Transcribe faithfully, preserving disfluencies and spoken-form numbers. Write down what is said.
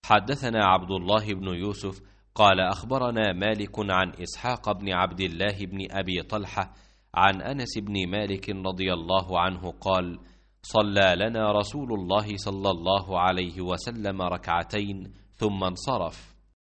حدثنا عبد الله بن يوسف قال أخبرنا مالك عن إسحاق بن عبد الله بن أبي طلحة عن أنس بن مالك رضي الله عنه قال: صلى لنا رسول الله صلى الله عليه وسلم ركعتين ثم انصرف.